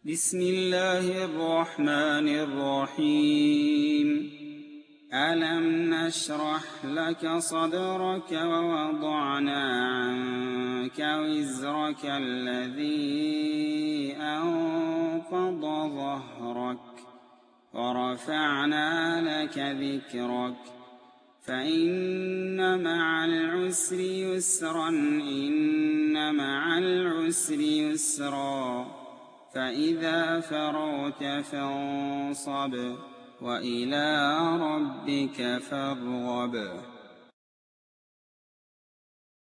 بسم الله الرحمن الرحيم ألم نشرح لك صدرك ووضعنا عنك وزرك الذي أنقض ظهرك ورفعنا لك ذكرك فإن مع العسر يسرا إن مع العسر يسرا فإذا فرغت فانصب وإلى ربك فارغب.